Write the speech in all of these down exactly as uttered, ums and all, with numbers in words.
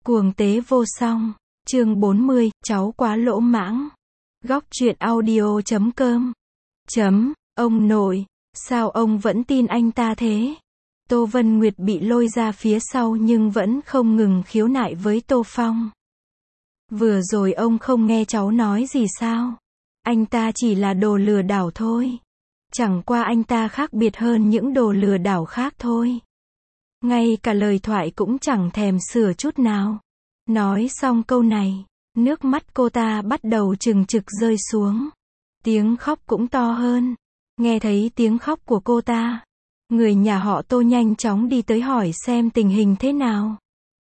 Cuồng tế vô song. Chương bốn mươi, cháu quá lỗ mãng. Góc truyện audio chấm com. Chấm, ông nội, sao ông vẫn tin anh ta thế? Tô Vân Nguyệt bị lôi ra phía sau nhưng vẫn không ngừng khiếu nại với Tô Phong. Vừa rồi ông không nghe cháu nói gì sao? Anh ta chỉ là đồ lừa đảo thôi. Chẳng qua anh ta khác biệt hơn những đồ lừa đảo khác thôi. Ngay cả lời thoại cũng chẳng thèm sửa chút nào. Nói xong câu này, nước mắt cô ta bắt đầu trừng trực rơi xuống. Tiếng khóc cũng to hơn. Nghe thấy tiếng khóc của cô ta, người nhà họ Tô nhanh chóng đi tới hỏi xem tình hình thế nào.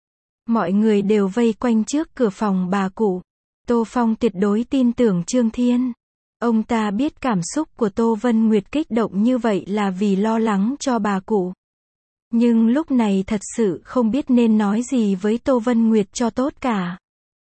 Mọi người đều vây quanh trước cửa phòng bà cụ. Tô Phong tuyệt đối tin tưởng Trương Thiên. Ông ta biết cảm xúc của Tô Vân Nguyệt kích động như vậy là vì lo lắng cho bà cụ. Nhưng lúc này thật sự không biết nên nói gì với Tô Vân Nguyệt cho tốt cả.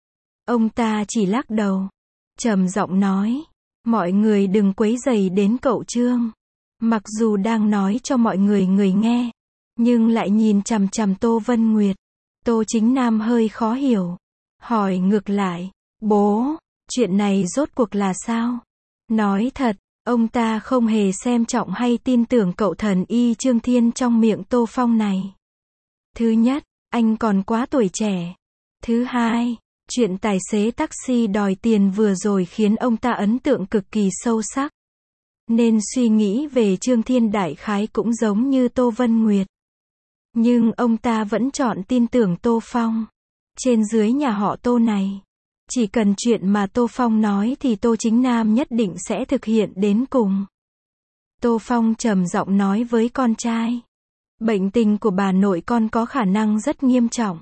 Ông ta chỉ lắc đầu, trầm giọng nói, mọi người đừng quấy rầy đến cậu Trương. Mặc dù đang nói cho mọi người người nghe, nhưng lại nhìn chằm chằm Tô Vân Nguyệt. Tô Chính Nam hơi khó hiểu, hỏi ngược lại, bố, chuyện này rốt cuộc là sao? Nói thật, ông ta không hề xem trọng hay tin tưởng cậu thần y Trương Thiên trong miệng Tô Phong này. Thứ nhất, anh còn quá tuổi trẻ. Thứ hai, chuyện tài xế taxi đòi tiền vừa rồi khiến ông ta ấn tượng cực kỳ sâu sắc. Nên suy nghĩ về Trương Thiên đại khái cũng giống như Tô Vân Nguyệt. Nhưng ông ta vẫn chọn tin tưởng Tô Phong. Trên dưới nhà họ Tô này, chỉ cần chuyện mà Tô Phong nói thì Tô Chính Nam nhất định sẽ thực hiện đến cùng. Tô Phong trầm giọng nói với con trai, bệnh tình của bà nội con có khả năng rất nghiêm trọng.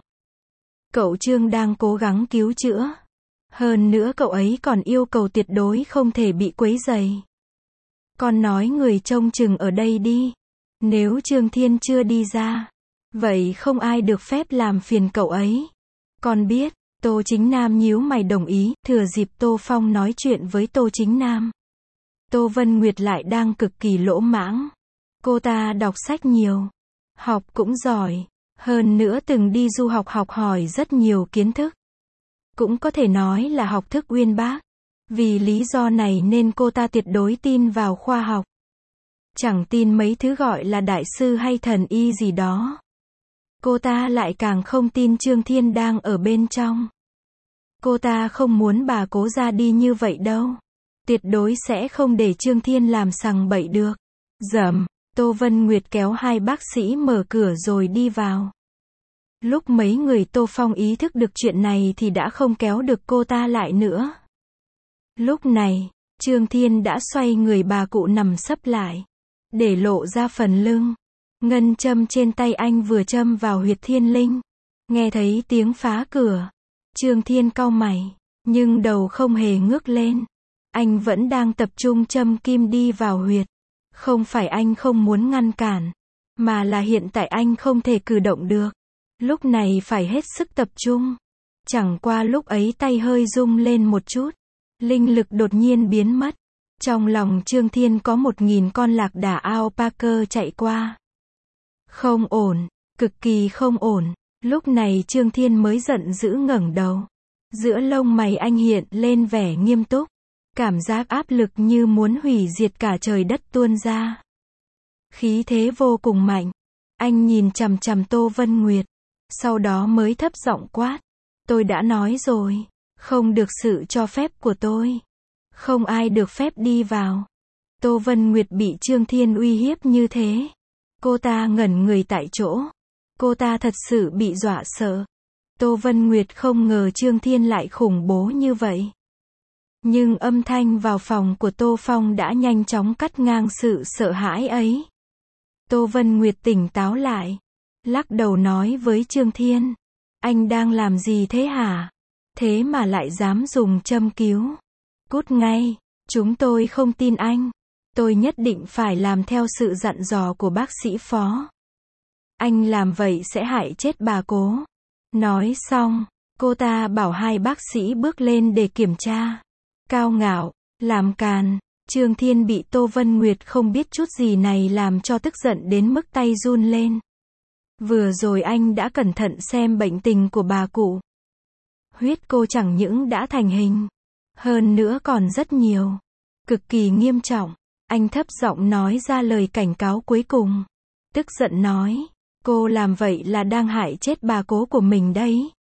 Cậu Trương đang cố gắng cứu chữa. Hơn nữa cậu ấy còn yêu cầu tuyệt đối không thể bị quấy rầy. Con nói người trông chừng ở đây đi. Nếu Trương Thiên chưa đi ra, vậy không ai được phép làm phiền cậu ấy. Con biết. Tô Chính Nam nhíu mày đồng ý, thừa dịp Tô Phong nói chuyện với Tô Chính Nam. Tô Vân Nguyệt lại đang cực kỳ lỗ mãng. Cô ta đọc sách nhiều, học cũng giỏi, hơn nữa từng đi du học học hỏi rất nhiều kiến thức. Cũng có thể nói là học thức uyên bác. Vì lý do này nên cô ta tuyệt đối tin vào khoa học. Chẳng tin mấy thứ gọi là đại sư hay thần y gì đó. Cô ta lại càng không tin Trương Thiên đang ở bên trong. Cô ta không muốn bà cố ra đi như vậy đâu. Tuyệt đối sẽ không để Trương Thiên làm sằng bậy được. Dầm, Tô Vân Nguyệt kéo hai bác sĩ mở cửa rồi đi vào. Lúc mấy người Tô Phong ý thức được chuyện này thì đã không kéo được cô ta lại nữa. Lúc này, Trương Thiên đã xoay người bà cụ nằm sấp lại, để lộ ra phần lưng. Ngân châm trên tay anh vừa châm vào huyệt thiên linh. Nghe thấy tiếng phá cửa, Trương Thiên cau mày, nhưng đầu không hề ngước lên. Anh vẫn đang tập trung châm kim đi vào huyệt. Không phải anh không muốn ngăn cản, mà là hiện tại anh không thể cử động được. Lúc này phải hết sức tập trung. Chẳng qua lúc ấy tay hơi rung lên một chút, linh lực đột nhiên biến mất. Trong lòng Trương Thiên có một nghìn con lạc đà alpaca chạy qua. Không ổn, cực kỳ không ổn. Lúc này Trương Thiên mới giận dữ ngẩng đầu. Giữa lông mày anh hiện lên vẻ nghiêm túc. Cảm giác áp lực như muốn hủy diệt cả trời đất tuôn ra. Khí thế vô cùng mạnh. Anh nhìn chằm chằm Tô Vân Nguyệt. Sau đó mới thấp giọng quát. Tôi đã nói rồi, không được sự cho phép của tôi. Không ai được phép đi vào. Tô Vân Nguyệt bị Trương Thiên uy hiếp như thế. Cô ta ngẩn người tại chỗ. Cô ta thật sự bị dọa sợ. Tô Vân Nguyệt không ngờ Trương Thiên lại khủng bố như vậy. Nhưng âm thanh vào phòng của Tô Phong đã nhanh chóng cắt ngang sự sợ hãi ấy. Tô Vân Nguyệt tỉnh táo lại, lắc đầu nói với Trương Thiên. Anh đang làm gì thế hả? Thế mà lại dám dùng châm cứu. Cút ngay, chúng tôi không tin anh. Tôi nhất định phải làm theo sự dặn dò của bác sĩ Phó. Anh làm vậy sẽ hại chết bà cố. Nói xong, cô ta bảo hai bác sĩ bước lên để kiểm tra. Cao ngạo, làm càn. Trương Thiên bị Tô Vân Nguyệt không biết chút gì này làm cho tức giận đến mức tay run lên. Vừa rồi anh đã cẩn thận xem bệnh tình của bà cụ. Huyết cô chẳng những đã thành hình, hơn nữa còn rất nhiều. Cực kỳ nghiêm trọng. Anh thấp giọng nói ra lời cảnh cáo cuối cùng. Tức giận nói, cô làm vậy là đang hại chết bà cố của mình đấy.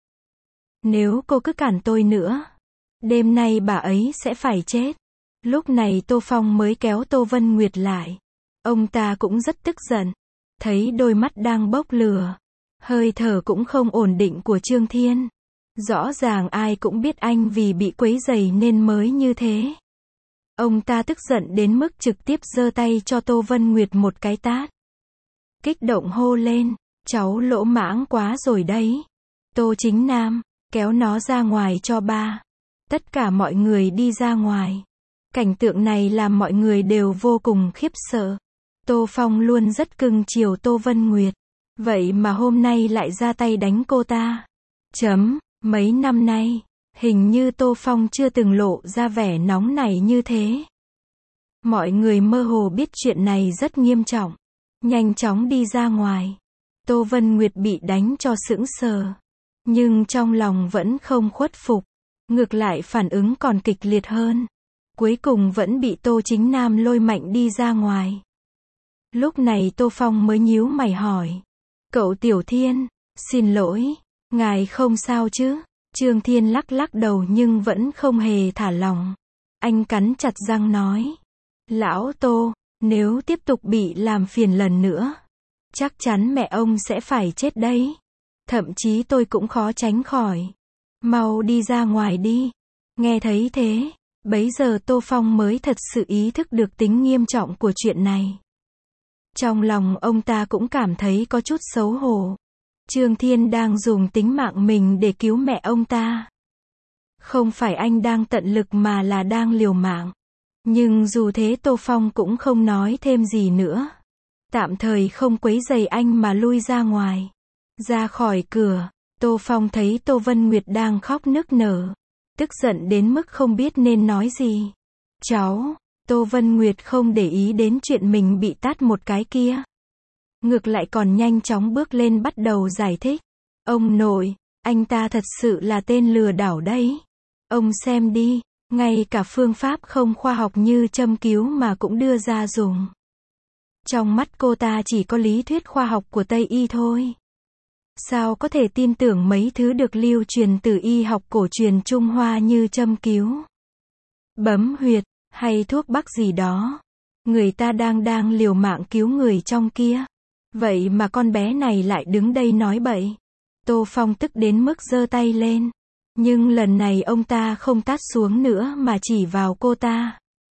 Nếu cô cứ cản tôi nữa, đêm nay bà ấy sẽ phải chết. Lúc này Tô Phong mới kéo Tô Vân Nguyệt lại. Ông ta cũng rất tức giận. Thấy đôi mắt đang bốc lửa, hơi thở cũng không ổn định của Trương Thiên. Rõ ràng ai cũng biết anh vì bị quấy rầy nên mới như thế. Ông ta tức giận đến mức trực tiếp giơ tay cho Tô Vân Nguyệt một cái tát. Kích động hô lên, cháu lỗ mãng quá rồi đấy. Tô Chính Nam, kéo nó ra ngoài cho ba. Tất cả mọi người đi ra ngoài. Cảnh tượng này làm mọi người đều vô cùng khiếp sợ. Tô Phong luôn rất cưng chiều Tô Vân Nguyệt. Vậy mà hôm nay lại ra tay đánh cô ta. Chấm, mấy năm nay, hình như Tô Phong chưa từng lộ ra vẻ nóng nảy như thế. Mọi người mơ hồ biết chuyện này rất nghiêm trọng. Nhanh chóng đi ra ngoài. Tô Vân Nguyệt bị đánh cho sững sờ. Nhưng trong lòng vẫn không khuất phục. Ngược lại phản ứng còn kịch liệt hơn. Cuối cùng vẫn bị Tô Chính Nam lôi mạnh đi ra ngoài. Lúc này Tô Phong mới nhíu mày hỏi. Cậu Tiểu Thiên, xin lỗi, ngài không sao chứ? Trương Thiên lắc lắc đầu nhưng vẫn không hề thả lòng. Anh cắn chặt răng nói. Lão Tô, nếu tiếp tục bị làm phiền lần nữa, chắc chắn mẹ ông sẽ phải chết đấy. Thậm chí tôi cũng khó tránh khỏi. Mau đi ra ngoài đi. Nghe thấy thế, bấy giờ Tô Phong mới thật sự ý thức được tính nghiêm trọng của chuyện này. Trong lòng ông ta cũng cảm thấy có chút xấu hổ. Trương Thiên đang dùng tính mạng mình để cứu mẹ ông ta. Không phải anh đang tận lực mà là đang liều mạng. Nhưng dù thế Tô Phong cũng không nói thêm gì nữa. Tạm thời không quấy rầy anh mà lui ra ngoài. Ra khỏi cửa, Tô Phong thấy Tô Vân Nguyệt đang khóc nức nở. Tức giận đến mức không biết nên nói gì. Cháu, Tô Vân Nguyệt không để ý đến chuyện mình bị tát một cái kia. Ngược lại còn nhanh chóng bước lên bắt đầu giải thích. Ông nội, anh ta thật sự là tên lừa đảo đấy. Ông xem đi, ngay cả phương pháp không khoa học như châm cứu mà cũng đưa ra dùng. Trong mắt cô ta chỉ có lý thuyết khoa học của Tây Y thôi. Sao có thể tin tưởng mấy thứ được lưu truyền từ y học cổ truyền Trung Hoa như châm cứu, bấm huyệt, hay thuốc bắc gì đó. Người ta đang đang liều mạng cứu người trong kia. Vậy mà con bé này lại đứng đây nói bậy. Tô Phong tức đến mức giơ tay lên. Nhưng lần này ông ta không tát xuống nữa mà chỉ vào cô ta.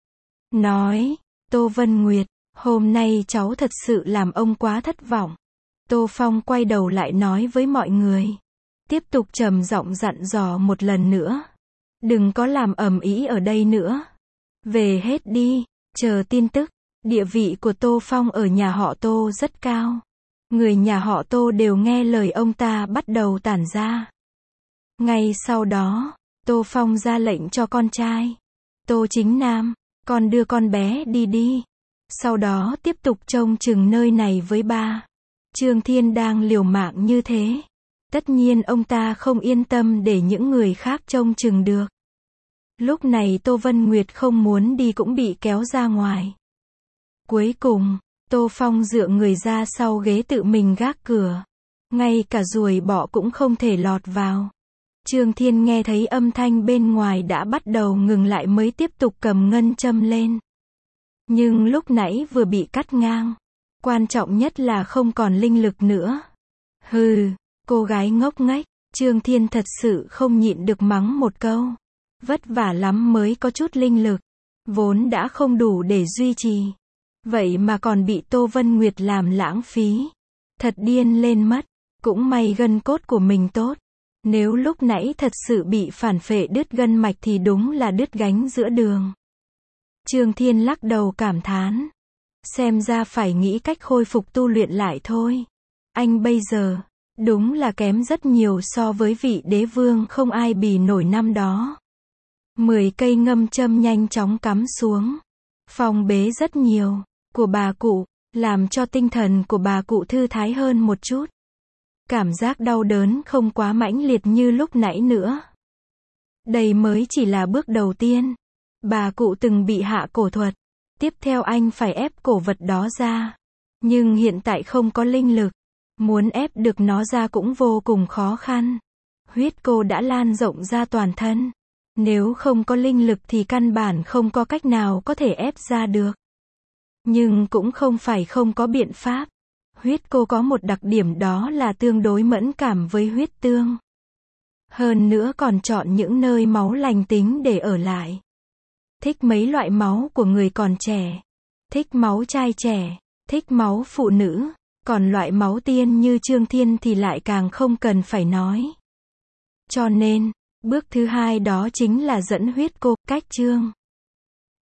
Nói, Tô Vân Nguyệt, hôm nay cháu thật sự làm ông quá thất vọng. Tô Phong quay đầu lại nói với mọi người. Tiếp tục trầm giọng dặn dò một lần nữa. Đừng có làm ầm ĩ ở đây nữa. Về hết đi, chờ tin tức. Địa vị của Tô Phong ở nhà họ Tô rất cao. Người nhà họ Tô đều nghe lời ông ta bắt đầu tản ra. Ngay sau đó, Tô Phong ra lệnh cho con trai. Tô Chính Nam, con đưa con bé đi đi. Sau đó tiếp tục trông chừng nơi này với ba. Trương Thiên đang liều mạng như thế. Tất nhiên ông ta không yên tâm để những người khác trông chừng được. Lúc này Tô Vân Nguyệt không muốn đi cũng bị kéo ra ngoài. Cuối cùng, Tô Phong dựa người ra sau ghế tự mình gác cửa. Ngay cả ruồi bọ cũng không thể lọt vào. Trương Thiên nghe thấy âm thanh bên ngoài đã bắt đầu ngừng lại mới tiếp tục cầm ngân châm lên. Nhưng lúc nãy vừa bị cắt ngang. Quan trọng nhất là không còn linh lực nữa. Hừ, cô gái ngốc nghếch. Trương Thiên thật sự không nhịn được mắng một câu. Vất vả lắm mới có chút linh lực. Vốn đã không đủ để duy trì. Vậy mà còn bị Tô Vân Nguyệt làm lãng phí. Thật điên lên mất. Cũng may gân cốt của mình tốt. Nếu lúc nãy thật sự bị phản phệ đứt gân mạch thì đúng là đứt gánh giữa đường. Trương Thiên lắc đầu cảm thán. Xem ra phải nghĩ cách khôi phục tu luyện lại thôi. Anh bây giờ, đúng là kém rất nhiều so với vị đế vương không ai bì nổi năm đó. Mười cây ngâm châm nhanh chóng cắm xuống. Phong bế rất nhiều, của bà cụ, làm cho tinh thần của bà cụ thư thái hơn một chút. Cảm giác đau đớn không quá mãnh liệt như lúc nãy nữa. Đây mới chỉ là bước đầu tiên. Bà cụ từng bị hạ cổ thuật. Tiếp theo anh phải ép cổ vật đó ra. Nhưng hiện tại không có linh lực. Muốn ép được nó ra cũng vô cùng khó khăn. Huyết cô đã lan rộng ra toàn thân. Nếu không có linh lực thì căn bản không có cách nào có thể ép ra được. Nhưng cũng không phải không có biện pháp. Huyết cô có một đặc điểm đó là tương đối mẫn cảm với huyết tương. Hơn nữa còn chọn những nơi máu lành tính để ở lại. Thích mấy loại máu của người còn trẻ. Thích máu trai trẻ. Thích máu phụ nữ. Còn loại máu tiên như Trương Thiên thì lại càng không cần phải nói. Cho nên, bước thứ hai đó chính là dẫn huyết cô, cách Trương